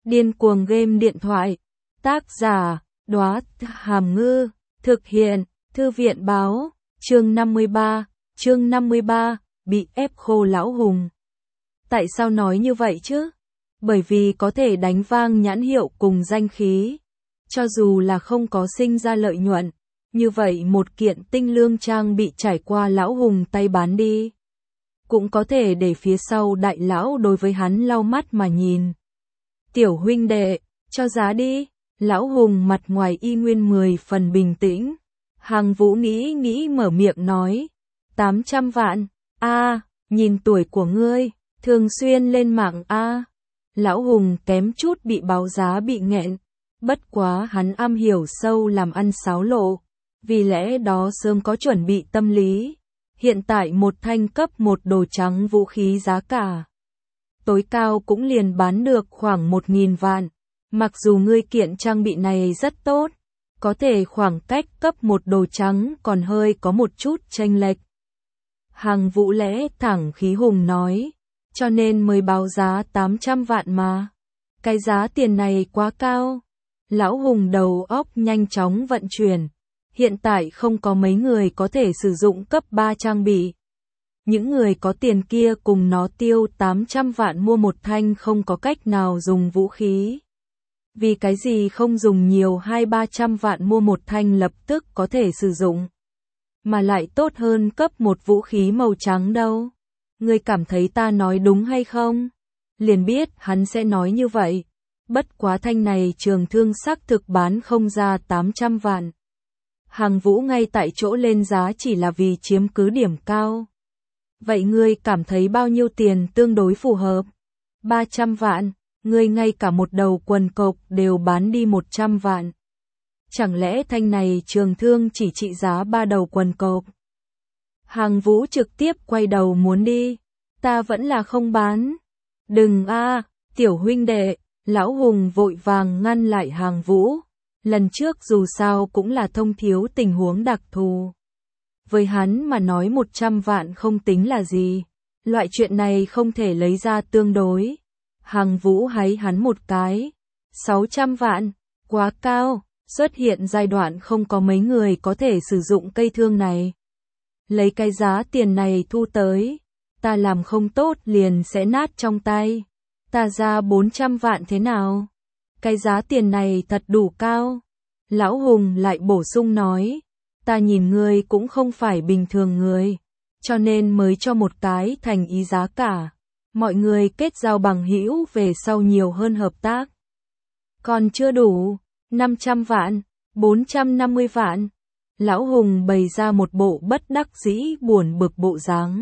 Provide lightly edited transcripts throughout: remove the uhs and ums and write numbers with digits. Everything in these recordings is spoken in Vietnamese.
Điên cuồng game điện thoại. Tác giả, Đóa Hàm Ngư. Thực hiện, Thư viện báo. Chương 53, bị ép khô lão Hùng. Tại sao nói như vậy chứ? Bởi vì có thể đánh vang nhãn hiệu cùng danh khí. Cho dù là không có sinh ra lợi nhuận, như vậy một kiện tinh lương trang bị trải qua lão Hùng tay bán đi, cũng có thể để phía sau đại lão đối với hắn lau mắt mà nhìn. Tiểu huynh đệ, cho giá đi. Lão Hùng mặt ngoài y nguyên 10 phần bình tĩnh. Hàng Vũ nghĩ mở miệng nói. 800 vạn. Nhìn tuổi của ngươi, thường xuyên lên mạng Lão Hùng kém chút bị báo giá bị nghẹn. Bất quá hắn am hiểu sâu làm ăn xáo lộ, vì lẽ đó sớm có chuẩn bị tâm lý. Hiện tại một thanh cấp 1 đồ trắng vũ khí giá cả tối cao cũng liền bán được khoảng 1.000 vạn. Mặc dù ngươi kiện trang bị này rất tốt, có thể khoảng cách cấp 1 đồ trắng còn hơi có một chút chênh lệch. Hàng Vũ lẽ thẳng khí hùng nói, cho nên mới báo giá 800 vạn mà. Cái giá tiền này quá cao. Lão Hùng đầu óc nhanh chóng vận chuyển. Hiện tại không có mấy người có thể sử dụng cấp 3 trang bị. Những người có tiền kia cùng nó tiêu 800 vạn mua một thanh không có cách nào dùng vũ khí. Vì cái gì không dùng nhiều 200-300 vạn mua một thanh lập tức có thể sử dụng. Mà lại tốt hơn cấp 1 vũ khí màu trắng đâu. Ngươi cảm thấy ta nói đúng hay không? Liền biết hắn sẽ nói như vậy. Bất quá thanh này trường thương xác thực bán không ra 800 vạn. Hàng Vũ ngay tại chỗ lên giá chỉ là vì chiếm cứ điểm cao. Vậy ngươi cảm thấy bao nhiêu tiền tương đối phù hợp? 300 vạn, ngươi ngay cả một đầu quần cộc đều bán đi 100 vạn. Chẳng lẽ thanh này trường thương chỉ trị giá 3 đầu quần cộc? Hàng Vũ trực tiếp quay đầu muốn đi. Ta vẫn là không bán. Đừng tiểu huynh đệ. Lão Hùng vội vàng ngăn lại Hàng Vũ. Lần trước dù sao cũng là thông thiếu tình huống đặc thù. Với hắn mà nói 100 vạn không tính là gì. Loại chuyện này không thể lấy ra tương đối. Hàng Vũ háy hắn một cái. 600 vạn, quá cao. Xuất hiện giai đoạn không có mấy người có thể sử dụng cây thương này. Lấy cái giá tiền này thu tới, ta làm không tốt liền sẽ nát trong tay. Ta ra 400 vạn thế nào? Cái giá tiền này thật đủ cao. Lão Hùng lại bổ sung nói, ta nhìn ngươi cũng không phải bình thường người, cho nên mới cho một cái thành ý giá cả. Mọi người kết giao bằng hữu về sau nhiều hơn hợp tác. Còn chưa đủ, 500 vạn, 450 vạn. Lão Hùng bày ra một bộ bất đắc dĩ buồn bực bộ dáng.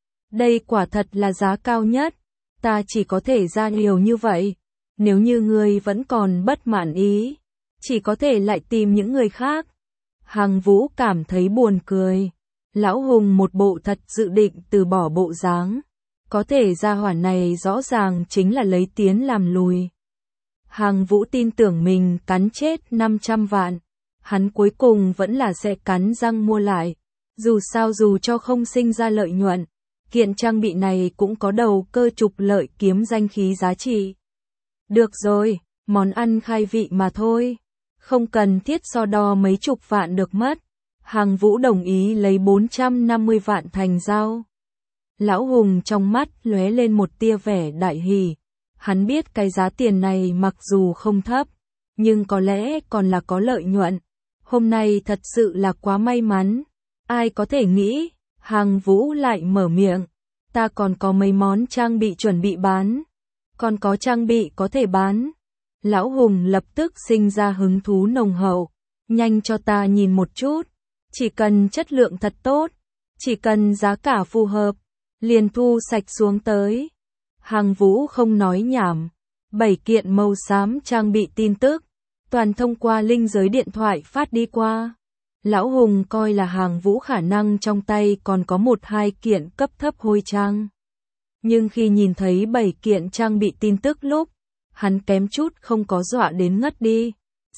Đây quả thật là giá cao nhất. Ta chỉ có thể ra liều như vậy. Nếu như ngươi vẫn còn bất mãn ý, chỉ có thể lại tìm những người khác. Hàng Vũ cảm thấy buồn cười. Lão Hùng một bộ thật dự định từ bỏ bộ dáng. Có thể gia hỏa này rõ ràng chính là lấy tiến làm lùi. Hàng Vũ tin tưởng mình cắn chết 500 vạn. Hắn cuối cùng vẫn là sẽ cắn răng mua lại. Dù sao dù cho không sinh ra lợi nhuận, kiện trang bị này cũng có đầu cơ trục lợi kiếm danh khí giá trị. Được rồi, món ăn khai vị mà thôi. Không cần thiết so đo mấy chục vạn được mất. Hàng Vũ đồng ý lấy 450 vạn thành giao. Lão Hùng trong mắt lóe lên một tia vẻ đại hỉ. Hắn biết cái giá tiền này mặc dù không thấp, nhưng có lẽ còn là có lợi nhuận. Hôm nay thật sự là quá may mắn. Ai có thể nghĩ, Hàng Vũ lại mở miệng. Ta còn có mấy món trang bị chuẩn bị bán. Còn có trang bị có thể bán. Lão Hùng lập tức sinh ra hứng thú nồng hậu. Nhanh cho ta nhìn một chút. Chỉ cần chất lượng thật tốt, chỉ cần giá cả phù hợp, liền thu sạch xuống tới. Hàng Vũ không nói nhảm. 7 kiện màu xám trang bị tin tức, toàn thông qua linh giới điện thoại phát đi qua. Lão Hùng coi là Hàng Vũ khả năng trong tay còn có 1-2 kiện cấp thấp hôi trang. Nhưng khi nhìn thấy 7 kiện trang bị tin tức lúc, hắn kém chút không có dọa đến ngất đi.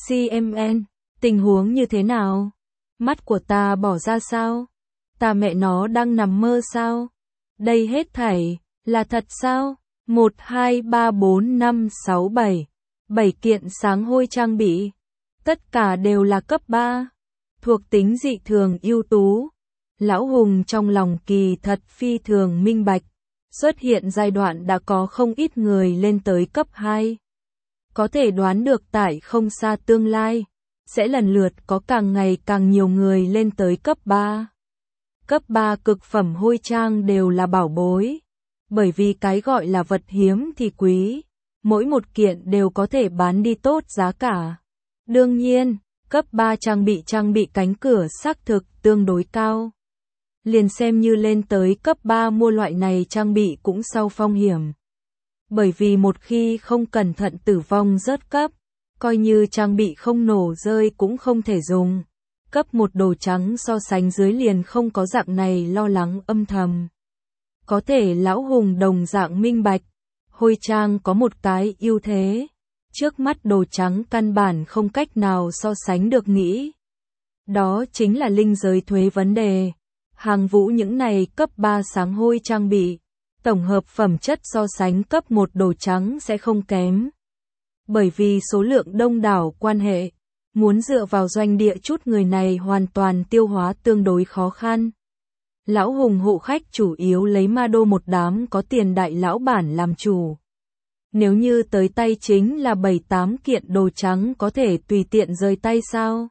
CMN, tình huống như thế nào? Mắt của ta bỏ ra sao? Ta mẹ nó đang nằm mơ sao? Đây hết thảy, là thật sao? 1, 2, 3, 4, 5, 6, 7. 7 kiện sáng hôi trang bị, tất cả đều là cấp 3, thuộc tính dị thường ưu tú. Lão Hùng trong lòng kỳ thật phi thường minh bạch, xuất hiện giai đoạn đã có không ít người lên tới cấp 2. Có thể đoán được tại không xa tương lai, sẽ lần lượt có càng ngày càng nhiều người lên tới cấp 3. Cấp 3 cực phẩm hôi trang đều là bảo bối, bởi vì cái gọi là vật hiếm thì quý, mỗi một kiện đều có thể bán đi tốt giá cả. Đương nhiên, cấp 3 trang bị cánh cửa xác thực tương đối cao. Liền xem như lên tới cấp 3 mua loại này trang bị cũng sau phong hiểm. Bởi vì một khi không cẩn thận tử vong rớt cấp, coi như trang bị không nổ rơi cũng không thể dùng. Cấp 1 đồ trắng so sánh dưới liền không có dạng này lo lắng âm thầm. Có thể Lão Hùng đồng dạng minh bạch, hôi trang có một cái ưu thế. Trước mắt đồ trắng căn bản không cách nào so sánh được nghĩ. Đó chính là linh giới thuế vấn đề. Hàng Vũ những này cấp 3 sáng hôi trang bị, tổng hợp phẩm chất so sánh cấp 1 đồ trắng sẽ không kém. Bởi vì số lượng đông đảo quan hệ, muốn dựa vào doanh địa chút người này hoàn toàn tiêu hóa tương đối khó khăn. Lão Hùng hộ khách chủ yếu lấy ma đô một đám có tiền đại lão bản làm chủ. Nếu như tới tay chính là 7-8 kiện đồ trắng có thể tùy tiện rời tay sao?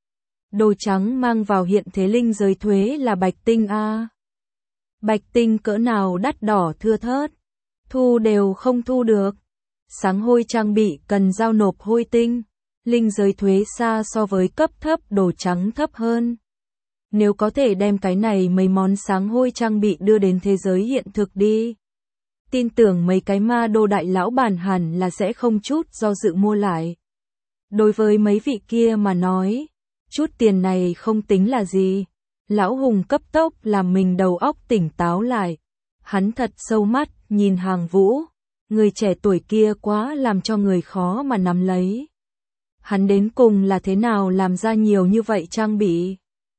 Đồ trắng mang vào hiện thế linh giới thuế là bạch tinh a. Bạch tinh cỡ nào đắt đỏ thưa thớt, thu đều không thu được. Sáng hôi trang bị cần giao nộp hôi tinh, linh giới thuế xa so với cấp thấp đồ trắng thấp hơn. Nếu có thể đem cái này mấy món sáng hôi trang bị đưa đến thế giới hiện thực đi, tin tưởng mấy cái ma đô đại lão bản hẳn là sẽ không chút do dự mua lại. Đối với mấy vị kia mà nói, chút tiền này không tính là gì. Lão Hùng cấp tốc làm mình đầu óc tỉnh táo lại. Hắn thật sâu mắt nhìn Hàng Vũ, người trẻ tuổi kia quá làm cho người khó mà nắm lấy. Hắn đến cùng là thế nào làm ra nhiều như vậy trang bị?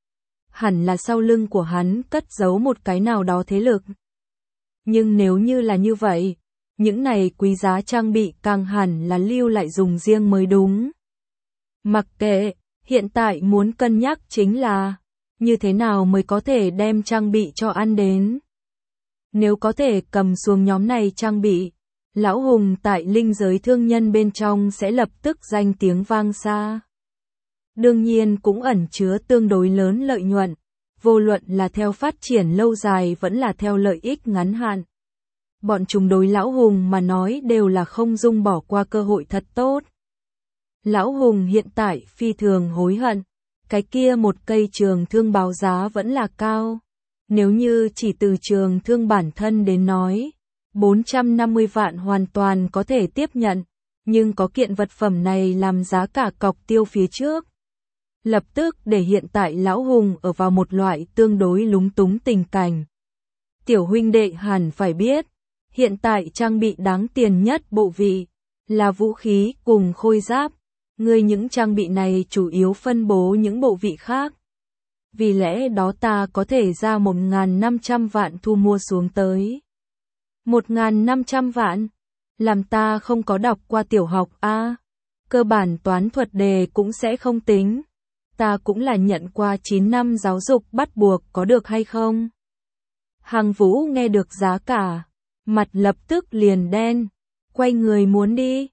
Hẳn là sau lưng của hắn cất giấu một cái nào đó thế lực. Nhưng nếu như là như vậy, những này quý giá trang bị càng hẳn là lưu lại dùng riêng mới đúng. Mặc kệ, hiện tại muốn cân nhắc chính là như thế nào mới có thể đem trang bị cho ăn đến. Nếu có thể cầm xuống nhóm này trang bị, Lão Hùng tại linh giới thương nhân bên trong sẽ lập tức danh tiếng vang xa. Đương nhiên cũng ẩn chứa tương đối lớn lợi nhuận, vô luận là theo phát triển lâu dài vẫn là theo lợi ích ngắn hạn. Bọn chúng đối Lão Hùng mà nói đều là không dung bỏ qua cơ hội thật tốt. Lão Hùng hiện tại phi thường hối hận, cái kia một cây trường thương báo giá vẫn là cao. Nếu như chỉ từ trường thương bản thân đến nói, 450 vạn hoàn toàn có thể tiếp nhận, nhưng có kiện vật phẩm này làm giá cả cọc tiêu phía trước. Lập tức để hiện tại Lão Hùng ở vào một loại tương đối lúng túng tình cảnh. Tiểu huynh đệ hẳn phải biết, hiện tại trang bị đáng tiền nhất bộ vị là vũ khí cùng khôi giáp. Ngươi những trang bị này chủ yếu phân bố những bộ vị khác. Vì lẽ đó ta có thể ra 1.500 vạn thu mua xuống tới. 1.500 vạn? Làm ta không có đọc qua tiểu học a, cơ bản toán thuật đề cũng sẽ không tính. Ta cũng là nhận qua 9 năm giáo dục bắt buộc có được hay không? Hàng Vũ nghe được giá cả, mặt lập tức liền đen, quay người muốn đi.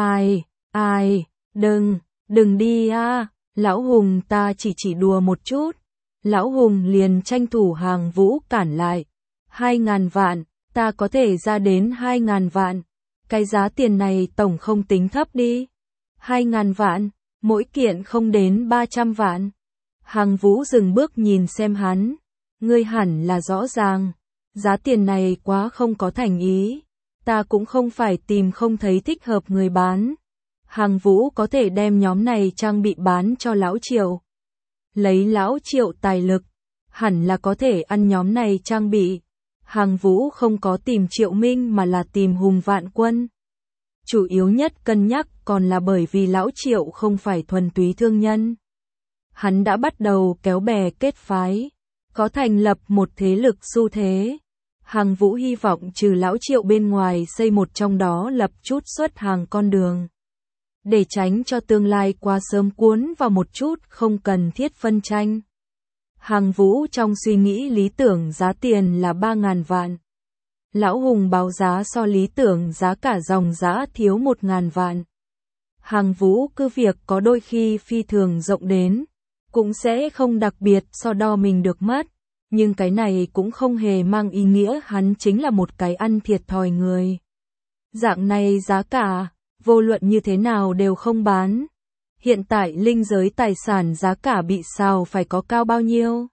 Ai, đừng đi a, Lão Hùng ta chỉ đùa một chút. Lão Hùng liền tranh thủ Hàng Vũ cản lại. 2.000 vạn, ta có thể ra đến 2.000 vạn. Cái giá tiền này tổng không tính thấp đi. 2.000 vạn, mỗi kiện không đến 300 vạn. Hàng Vũ dừng bước nhìn xem hắn. Ngươi hẳn là rõ ràng, giá tiền này quá không có thành ý. Ta cũng không phải tìm không thấy thích hợp người bán. Hàng Vũ có thể đem nhóm này trang bị bán cho Lão Triệu. Lấy Lão Triệu tài lực, hẳn là có thể ăn nhóm này trang bị. Hàng Vũ không có tìm Triệu Minh mà là tìm Hùng Vạn Quân. Chủ yếu nhất cân nhắc còn là bởi vì Lão Triệu không phải thuần túy thương nhân. Hắn đã bắt đầu kéo bè kết phái, có thành lập một thế lực xu thế. Hàng Vũ hy vọng trừ Lão Triệu bên ngoài xây một trong đó lập chút xuất hàng con đường. để tránh cho tương lai quá sớm cuốn vào một chút không cần thiết phân tranh. Hàng Vũ trong suy nghĩ lý tưởng giá tiền là 3.000 vạn. Lão Hùng báo giá so lý tưởng giá cả dòng dã thiếu 1.000 vạn. Hàng Vũ cứ việc có đôi khi phi thường rộng đến, cũng sẽ không đặc biệt so đo mình được mất, nhưng cái này cũng không hề mang ý nghĩa hắn chính là một cái ăn thiệt thòi người. Dạng này giá cả, vô luận như thế nào đều không bán. Hiện tại linh giới tài sản giá cả bị xào phải có cao bao nhiêu?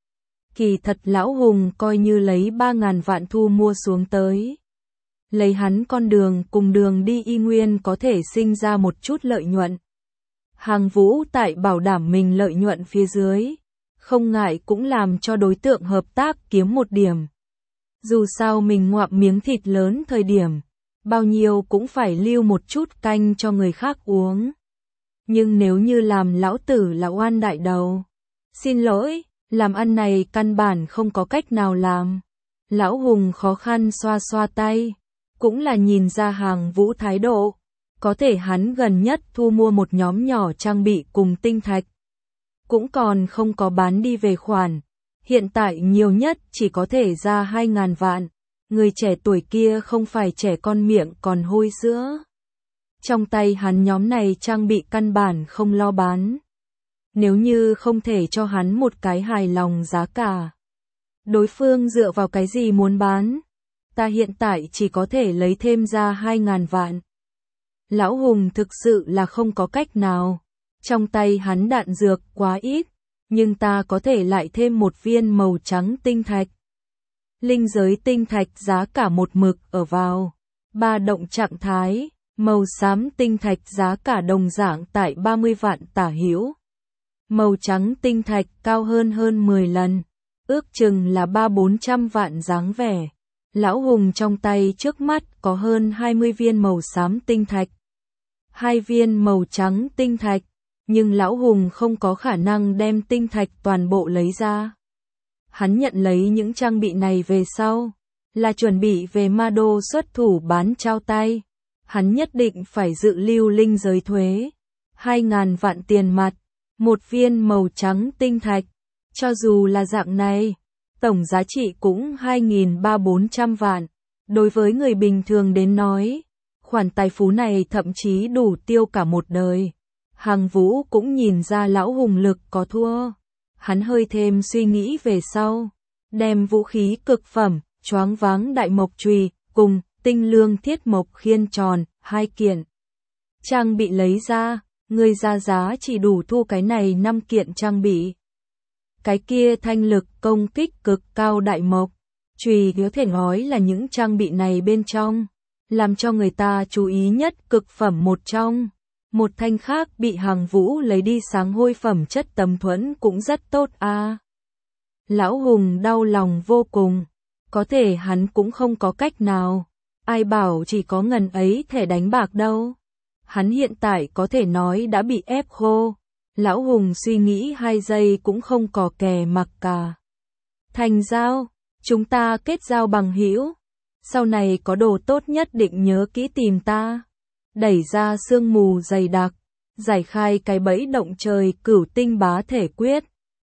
Kỳ thật Lão Hùng coi như lấy 3.000 vạn thu mua xuống tới. Lấy hắn con đường cùng đường đi y nguyên có thể sinh ra một chút lợi nhuận. Hàng Vũ tại bảo đảm mình lợi nhuận phía dưới, không ngại cũng làm cho đối tượng hợp tác kiếm một điểm. Dù sao mình ngoạm miếng thịt lớn thời điểm, bao nhiêu cũng phải lưu một chút canh cho người khác uống. Nhưng nếu như làm lão tử là oan đại đầu, xin lỗi, làm ăn này căn bản không có cách nào làm. Lão Hùng khó khăn xoa xoa tay, cũng là nhìn ra Hàng Vũ thái độ. Có thể hắn gần nhất thu mua một nhóm nhỏ trang bị cùng tinh thạch, cũng còn không có bán đi về khoản. Hiện tại nhiều nhất chỉ có thể ra 2.000 vạn. Người trẻ tuổi kia không phải trẻ con miệng còn hôi sữa. Trong tay hắn nhóm này trang bị căn bản không lo bán. Nếu như không thể cho hắn một cái hài lòng giá cả, đối phương dựa vào cái gì muốn bán? Ta hiện tại chỉ có thể lấy thêm ra 2.000 vạn. Lão Hùng thực sự là không có cách nào. Trong tay hắn đạn dược quá ít, nhưng ta có thể lại thêm một viên màu trắng tinh thạch. Linh giới tinh thạch giá cả một mực ở vào 3 động trạng thái, màu xám tinh thạch giá cả đồng dạng tại 30 vạn tả hữu. Màu trắng tinh thạch cao hơn 10 lần, ước chừng là 300-400 vạn dáng vẻ. Lão Hùng trong tay trước mắt có hơn 20 viên màu xám tinh thạch, 2 viên màu trắng tinh thạch, nhưng Lão Hùng không có khả năng đem tinh thạch toàn bộ lấy ra. Hắn nhận lấy những trang bị này về sau, là chuẩn bị về Ma Đô xuất thủ bán trao tay. Hắn nhất định phải dự lưu linh giới thuế, 2.000 vạn tiền mặt, một viên màu trắng tinh thạch. Cho dù là dạng này, tổng giá trị cũng 2.300-400 vạn. Đối với người bình thường đến nói, khoản tài phú này thậm chí đủ tiêu cả một đời. Hàng Vũ cũng nhìn ra Lão Hùng lực có thua. Hắn hơi thêm suy nghĩ về sau, đem vũ khí cực phẩm, choáng váng đại mộc chùy cùng tinh lương thiết mộc khiên tròn, 2 kiện trang bị lấy ra, người ra giá chỉ đủ thu cái này 5 kiện trang bị. Cái kia thanh lực công kích cực cao đại mộc chùy có thể nói là những trang bị này bên trong, làm cho người ta chú ý nhất cực phẩm một trong. Một thanh khác bị Hàng Vũ lấy đi sáng hôi phẩm chất tấm thuẫn cũng rất tốt a. Lão Hùng đau lòng vô cùng, có thể hắn cũng không có cách nào. Ai bảo chỉ có ngần ấy thẻ đánh bạc đâu. Hắn hiện tại có thể nói đã bị ép khô. Lão Hùng suy nghĩ 2 giây cũng không có kè mặc cả. Thành giao, chúng ta kết giao bằng hữu. Sau này có đồ tốt nhất định nhớ kỹ tìm ta. Đẩy ra sương mù dày đặc, giải khai cái bẫy động trời cửu tinh bá thể quyết.